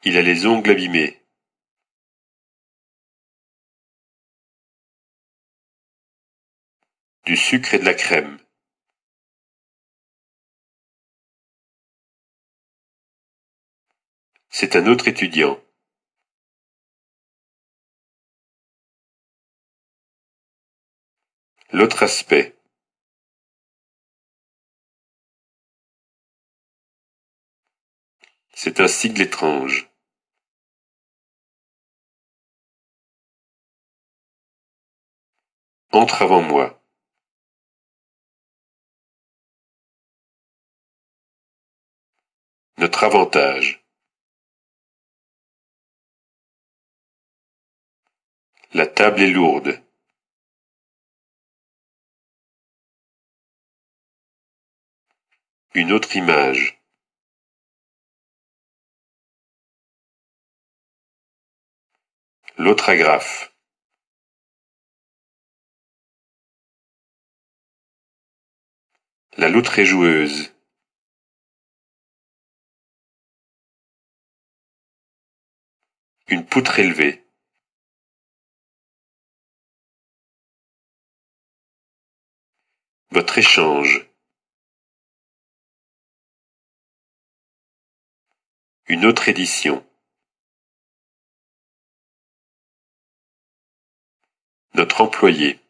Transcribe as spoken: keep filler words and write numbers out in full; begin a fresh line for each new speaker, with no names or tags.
Il a les ongles abîmés. Du sucre et de la crème. C'est un autre étudiant. L'autre aspect. C'est un sigle étrange. Entre avant moi. Notre avantage. La table est lourde. Une autre image. L'autre agrafe. La loutre est joueuse. Une poutre élevée. Votre échange. Une autre édition. Notre employé.